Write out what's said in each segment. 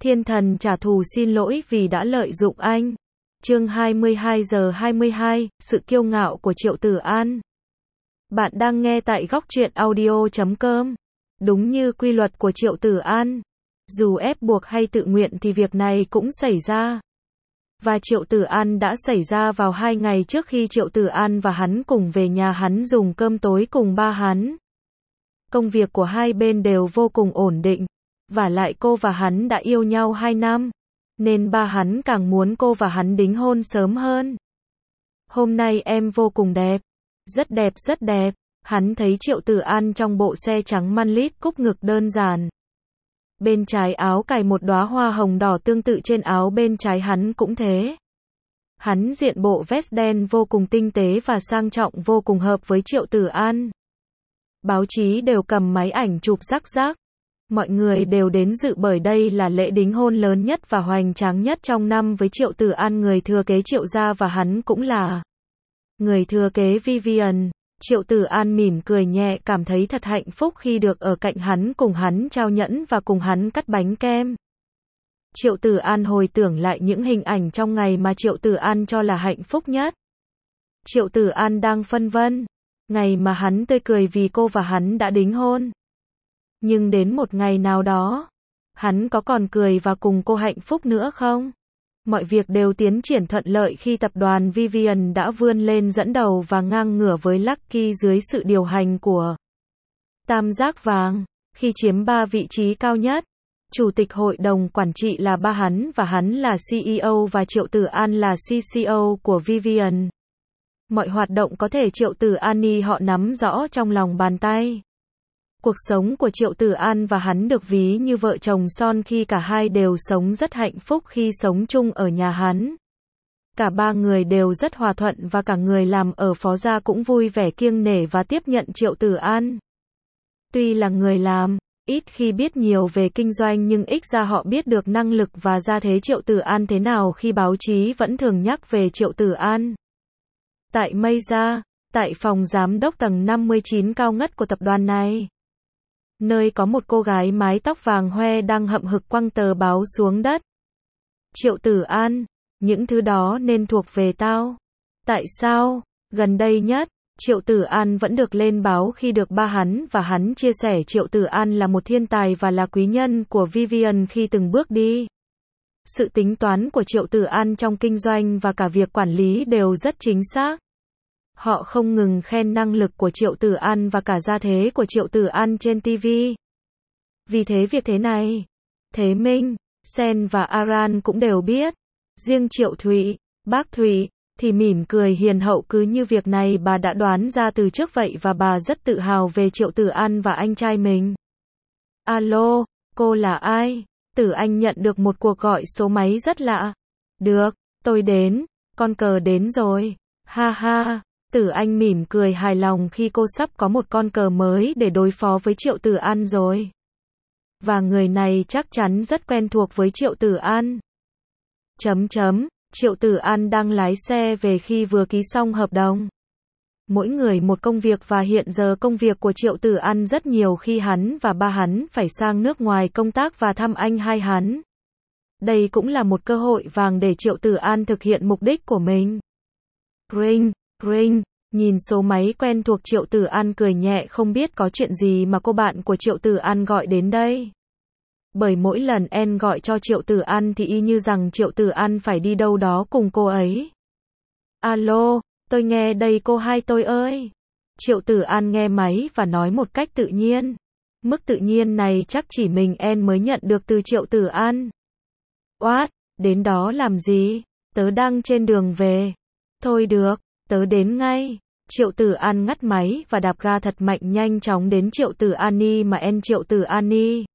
Thiên thần trả thù xin lỗi vì đã lợi dụng anh. Chương 22 giờ 22, sự kiêu ngạo của Triệu Tử An. Bạn đang nghe tại Góc Truyện Audio.com. Đúng như quy luật của Triệu Tử An, dù ép buộc hay tự nguyện thì việc này cũng xảy ra. Và Triệu Tử An đã xảy ra vào 2 ngày trước khi Triệu Tử An và hắn cùng về nhà hắn dùng cơm tối cùng ba hắn. Công việc của hai bên đều vô cùng ổn định. Vả lại cô và hắn đã yêu nhau 2 năm, nên ba hắn càng muốn cô và hắn đính hôn sớm hơn. Hôm nay em vô cùng đẹp. Rất đẹp rất đẹp. Hắn thấy Triệu Tử An trong bộ xe trắng manlit cúc ngực đơn giản. Bên trái áo cài một đóa hoa hồng đỏ tương tự trên áo bên trái hắn cũng thế. Hắn diện bộ vest đen vô cùng tinh tế và sang trọng vô cùng hợp với Triệu Tử An. Báo chí đều cầm máy ảnh chụp rắc rác. Mọi người đều đến dự bởi đây là lễ đính hôn lớn nhất và hoành tráng nhất trong năm với Triệu Tử An, người thừa kế Triệu gia, và hắn cũng là người thừa kế Vivian. Triệu Tử An mỉm cười nhẹ, cảm thấy thật hạnh phúc khi được ở cạnh hắn, cùng hắn trao nhẫn và cùng hắn cắt bánh kem. Triệu Tử An hồi tưởng lại những hình ảnh trong ngày mà Triệu Tử An cho là hạnh phúc nhất. Triệu Tử An đang phân vân, ngày mà hắn tươi cười vì cô và hắn đã đính hôn. Nhưng đến một ngày nào đó, hắn có còn cười và cùng cô hạnh phúc nữa không? Mọi việc đều tiến triển thuận lợi khi tập đoàn Vivian đã vươn lên dẫn đầu và ngang ngửa với Lucky dưới sự điều hành của Tam Giác Vàng, khi chiếm 3 vị trí cao nhất. Chủ tịch hội đồng quản trị là ba hắn và hắn là CEO và Triệu Tử An là CCO của Vivian. Mọi hoạt động có thể Triệu Tử An họ nắm rõ trong lòng bàn tay. Cuộc sống của Triệu Tử An và hắn được ví như vợ chồng son khi cả hai đều sống rất hạnh phúc khi sống chung ở nhà hắn. Cả ba người đều rất hòa thuận và cả người làm ở Phó gia cũng vui vẻ kiêng nể và tiếp nhận Triệu Tử An. Tuy là người làm, ít khi biết nhiều về kinh doanh nhưng ít ra họ biết được năng lực và gia thế Triệu Tử An thế nào khi báo chí vẫn thường nhắc về Triệu Tử An. Tại Mây-gia, tại phòng giám đốc tầng 59 cao ngất của tập đoàn này, nơi có một cô gái mái tóc vàng hoe đang hậm hực quăng tờ báo xuống đất. Triệu Tử An, những thứ đó nên thuộc về tao. Tại sao? Gần đây nhất, Triệu Tử An vẫn được lên báo khi được ba hắn và hắn chia sẻ Triệu Tử An là một thiên tài và là quý nhân của Vivian khi từng bước đi. Sự tính toán của Triệu Tử An trong kinh doanh và cả việc quản lý đều rất chính xác. Họ không ngừng khen năng lực của Triệu Tử An và cả gia thế của Triệu Tử An trên TV. Vì thế việc thế này, Thế Minh, Sen và Aran cũng đều biết. Riêng Triệu Thụy, bác Thụy, thì mỉm cười hiền hậu cứ như việc này bà đã đoán ra từ trước vậy và bà rất tự hào về Triệu Tử An và anh trai mình. Alo, cô là ai? Tử Anh nhận được một cuộc gọi số máy rất lạ. Được, tôi đến, con cờ đến rồi. Ha ha. Tử Anh mỉm cười hài lòng khi cô sắp có một con cờ mới để đối phó với Triệu Tử An rồi. Và người này chắc chắn rất quen thuộc với Triệu Tử An. Triệu Tử An đang lái xe về khi vừa ký xong hợp đồng. Mỗi người một công việc và hiện giờ công việc của Triệu Tử An rất nhiều khi hắn và ba hắn phải sang nước ngoài công tác và thăm anh hai hắn. Đây cũng là một cơ hội vàng để Triệu Tử An thực hiện mục đích của mình. Ring. Ring, nhìn số máy quen thuộc Triệu Tử An cười nhẹ, không biết có chuyện gì mà cô bạn của Triệu Tử An gọi đến đây. Bởi mỗi lần En gọi cho Triệu Tử An thì y như rằng Triệu Tử An phải đi đâu đó cùng cô ấy. Alo, tôi nghe đây cô hai tôi ơi. Triệu Tử An nghe máy và nói một cách tự nhiên. Mức tự nhiên này chắc chỉ mình En mới nhận được từ Triệu Tử An. Oát, đến đó làm gì? Tớ đang trên đường về. Thôi được. Tớ đến ngay. Triệu Tử An ngắt máy và đạp ga thật mạnh nhanh chóng đến Triệu Tử An mà En Triệu Tử An.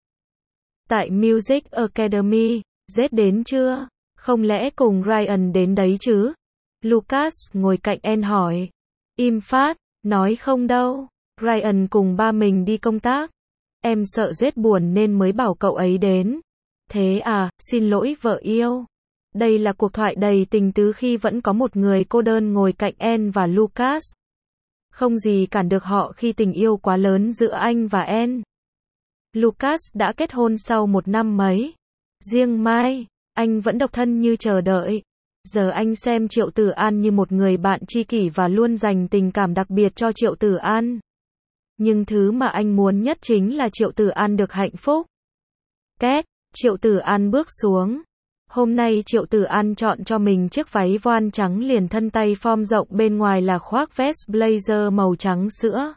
Tại Music Academy, Z đến chưa? Không lẽ cùng Ryan đến đấy chứ? Lucas ngồi cạnh En hỏi. Im phát, nói không đâu. Ryan cùng ba mình đi công tác. Em sợ Z buồn nên mới bảo cậu ấy đến. Thế à, xin lỗi vợ yêu. Đây là cuộc thoại đầy tình tứ khi vẫn có một người cô đơn ngồi cạnh En và Lucas. Không gì cản được họ khi tình yêu quá lớn giữa anh và En. Lucas đã kết hôn sau 1 năm mấy. Riêng Mai, anh vẫn độc thân như chờ đợi. Giờ anh xem Triệu Tử An như một người bạn tri kỷ và luôn dành tình cảm đặc biệt cho Triệu Tử An. Nhưng thứ mà anh muốn nhất chính là Triệu Tử An được hạnh phúc. Két, Triệu Tử An bước xuống. Hôm nay Triệu Tử An chọn cho mình chiếc váy voan trắng liền thân tay form rộng, bên ngoài là khoác vest blazer màu trắng sữa.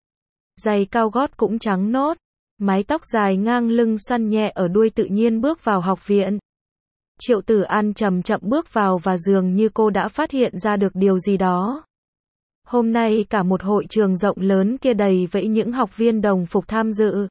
Giày cao gót cũng trắng nốt. Mái tóc dài ngang lưng xoăn nhẹ ở đuôi, tự nhiên bước vào học viện. Triệu Tử An chậm chậm bước vào và dường như cô đã phát hiện ra được điều gì đó. Hôm nay cả một hội trường rộng lớn kia đầy vẫy những học viên đồng phục tham dự.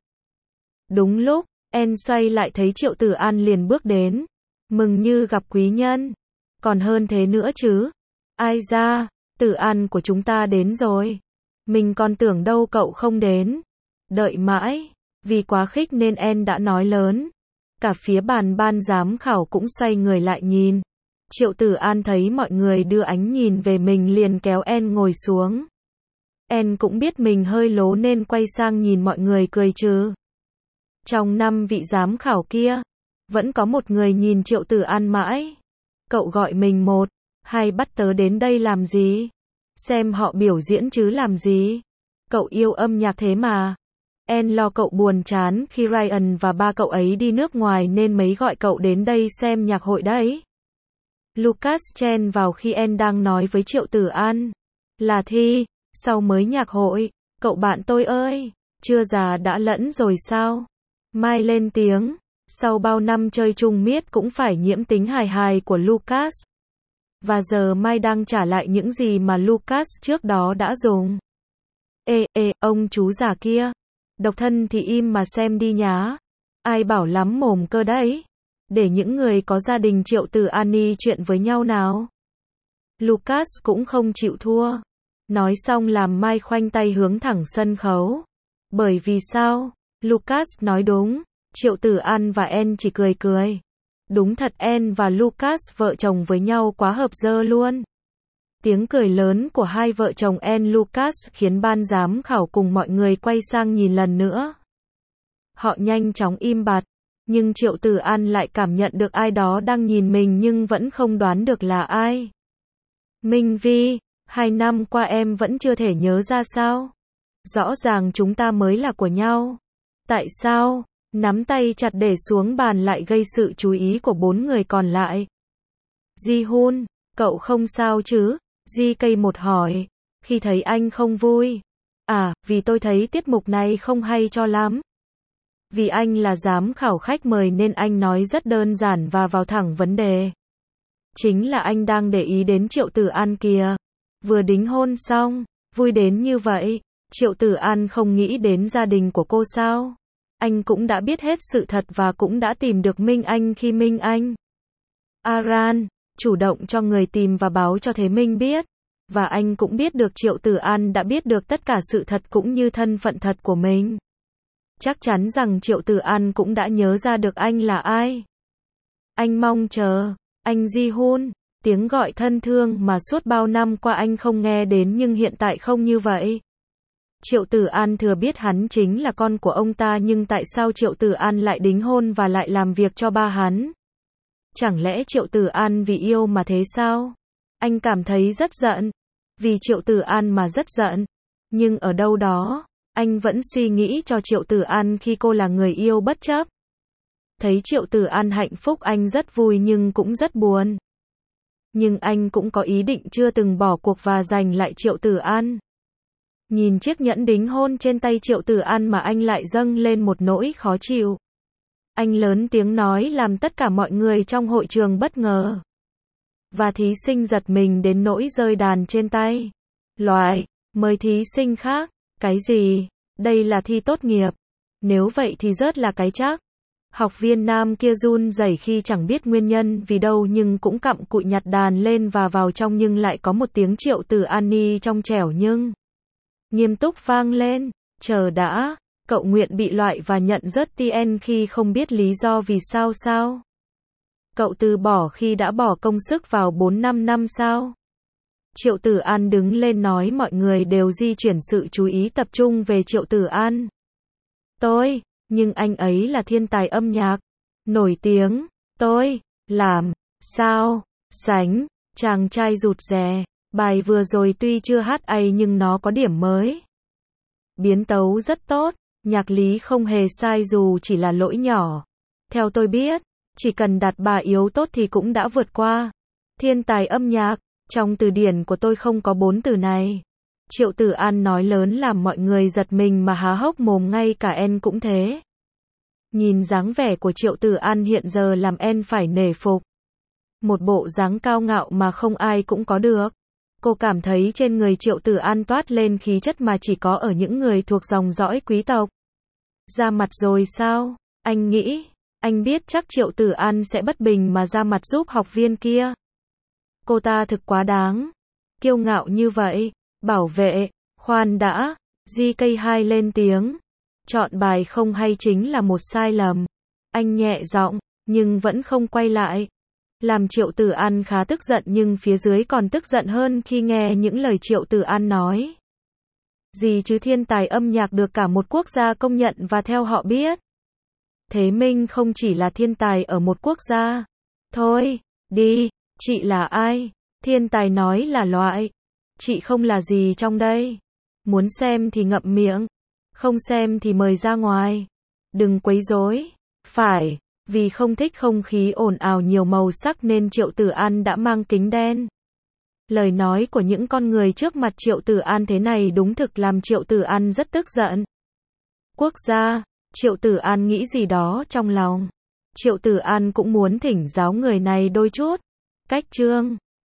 Đúng lúc, En xoay lại thấy Triệu Tử An liền bước đến. Mừng như gặp quý nhân. Còn hơn thế nữa chứ. Ai da, Tử An của chúng ta đến rồi. Mình còn tưởng đâu cậu không đến. Đợi mãi. Vì quá khích nên En đã nói lớn. Cả phía ban giám khảo cũng xoay người lại nhìn. Triệu Tử An thấy mọi người đưa ánh nhìn về mình liền kéo En ngồi xuống. En cũng biết mình hơi lố nên quay sang nhìn mọi người cười trừ. Trong 5 vị giám khảo kia, vẫn có một người nhìn Triệu Tử An mãi. Cậu gọi mình một, hai bắt tớ đến đây làm gì? Xem họ biểu diễn chứ làm gì? Cậu yêu âm nhạc thế mà. En lo cậu buồn chán khi Ryan và ba cậu ấy đi nước ngoài nên mới gọi cậu đến đây xem nhạc hội đấy. Lucas chen vào khi En đang nói với Triệu Tử An. Là thi, sau mới nhạc hội, cậu bạn tôi ơi, chưa già đã lẫn rồi sao? Mai lên tiếng, sau bao năm chơi chung miết cũng phải nhiễm tính hài hài của Lucas. Và giờ Mai đang trả lại những gì mà Lucas trước đó đã dùng. Ê, ông chú già kia. Độc thân thì im mà xem đi nhá. Ai bảo lắm mồm cơ đấy. Để những người có gia đình Triệu Tử An chuyện với nhau nào. Lucas cũng không chịu thua. Nói xong làm Mai khoanh tay hướng thẳng sân khấu. Bởi vì sao? Lucas nói đúng. Triệu Tử An và En chỉ cười cười. Đúng thật, En và Lucas vợ chồng với nhau quá hợp dơ luôn. Tiếng cười lớn của hai vợ chồng En Lucas khiến ban giám khảo cùng mọi người quay sang nhìn lần nữa. Họ nhanh chóng im bặt, nhưng Triệu Tử An lại cảm nhận được ai đó đang nhìn mình nhưng vẫn không đoán được là ai. Minh Vi, 2 năm qua em vẫn chưa thể nhớ ra sao? Rõ ràng chúng ta mới là của nhau. Tại sao? Nắm tay chặt để xuống bàn lại gây sự chú ý của 4 người còn lại. Ji Hun, cậu không sao chứ? Ji Cây một hỏi, khi thấy anh không vui. À, vì tôi thấy tiết mục này không hay cho lắm. Vì anh là giám khảo khách mời nên anh nói rất đơn giản và vào thẳng vấn đề. Chính là anh đang để ý đến Triệu Tử An kìa. Vừa đính hôn xong, vui đến như vậy, Triệu Tử An không nghĩ đến gia đình của cô sao? Anh cũng đã biết hết sự thật và cũng đã tìm được Minh Anh khi Minh Anh Aran chủ động cho người tìm và báo cho Thế Minh biết. Và anh cũng biết được Triệu Tử An đã biết được tất cả sự thật cũng như thân phận thật của mình. Chắc chắn rằng Triệu Tử An cũng đã nhớ ra được anh là ai. Anh mong chờ, anh Ji Hun, tiếng gọi thân thương mà suốt bao năm qua anh không nghe đến nhưng hiện tại không như vậy. Triệu Tử An thừa biết hắn chính là con của ông ta nhưng tại sao Triệu Tử An lại đính hôn và lại làm việc cho ba hắn? Chẳng lẽ Triệu Tử An vì yêu mà thế sao? Anh cảm thấy rất giận. Vì Triệu Tử An mà rất giận. Nhưng ở đâu đó, anh vẫn suy nghĩ cho Triệu Tử An khi cô là người yêu bất chấp. Thấy Triệu Tử An hạnh phúc anh rất vui nhưng cũng rất buồn. Nhưng anh cũng có ý định chưa từng bỏ cuộc và giành lại Triệu Tử An. Nhìn chiếc nhẫn đính hôn trên tay Triệu Tử An mà anh lại dâng lên một nỗi khó chịu. Anh lớn tiếng nói làm tất cả mọi người trong hội trường bất ngờ. Và thí sinh giật mình đến nỗi rơi đàn trên tay. Loại, mời thí sinh khác. Cái gì? Đây là thi tốt nghiệp. Nếu vậy thì rớt là cái chắc. Học viên nam kia run rẩy khi chẳng biết nguyên nhân vì đâu nhưng cũng cặm cụi nhặt đàn lên và vào trong nhưng lại có một tiếng Triệu Tử An trong trẻo nhưng nghiêm túc vang lên. Chờ đã, cậu nguyện bị loại và nhận rớt TN khi không biết lý do vì sao sao? Cậu từ bỏ khi đã bỏ công sức vào 4-5 năm sao? Triệu Tử An đứng lên nói mọi người đều di chuyển sự chú ý tập trung về Triệu Tử An. Nhưng anh ấy là thiên tài âm nhạc. nổi tiếng, tôi, làm, sao, sánh, chàng trai rụt rè, bài vừa rồi tuy chưa hát hay nhưng nó có điểm mới. Biến tấu rất tốt, nhạc lý không hề sai dù chỉ là lỗi nhỏ. Theo tôi biết, chỉ cần đặt bà yếu tốt thì cũng đã vượt qua. Thiên tài âm nhạc, trong từ điển của tôi không có 4 từ này. Triệu Tử An nói lớn làm mọi người giật mình mà há hốc mồm, ngay cả En cũng thế. Nhìn dáng vẻ của Triệu Tử An hiện giờ làm En phải nể phục. Một bộ dáng cao ngạo mà không ai cũng có được. Cô cảm thấy trên người Triệu Tử An toát lên khí chất mà chỉ có ở những người thuộc dòng dõi quý tộc. Ra mặt rồi sao? Anh nghĩ, anh biết chắc Triệu Tử An sẽ bất bình mà ra mặt giúp học viên kia. Cô ta thực quá đáng. Kiêu ngạo như vậy. Bảo vệ, khoan đã. GK2 lên tiếng. Chọn bài không hay chính là một sai lầm. Anh nhẹ giọng, nhưng vẫn không quay lại. Làm Triệu Tử An khá tức giận, nhưng phía dưới còn tức giận hơn khi nghe những lời Triệu Tử An nói. Gì chứ, thiên tài âm nhạc được cả một quốc gia công nhận và theo họ biết. Thế Minh không chỉ là thiên tài ở một quốc gia. Thôi, đi, chị là ai? Thiên tài nói là loại. Chị không là gì trong đây. Muốn xem thì ngậm miệng. Không xem thì mời ra ngoài. Đừng quấy rối. Phải, vì không thích không khí ồn ào nhiều màu sắc nên Triệu Tử An đã mang kính đen. Lời nói của những con người trước mặt Triệu Tử An thế này đúng thực làm Triệu Tử An rất tức giận. Quốc gia, Triệu Tử An nghĩ gì đó trong lòng. Triệu Tử An cũng muốn thỉnh giáo người này đôi chút. Cách chương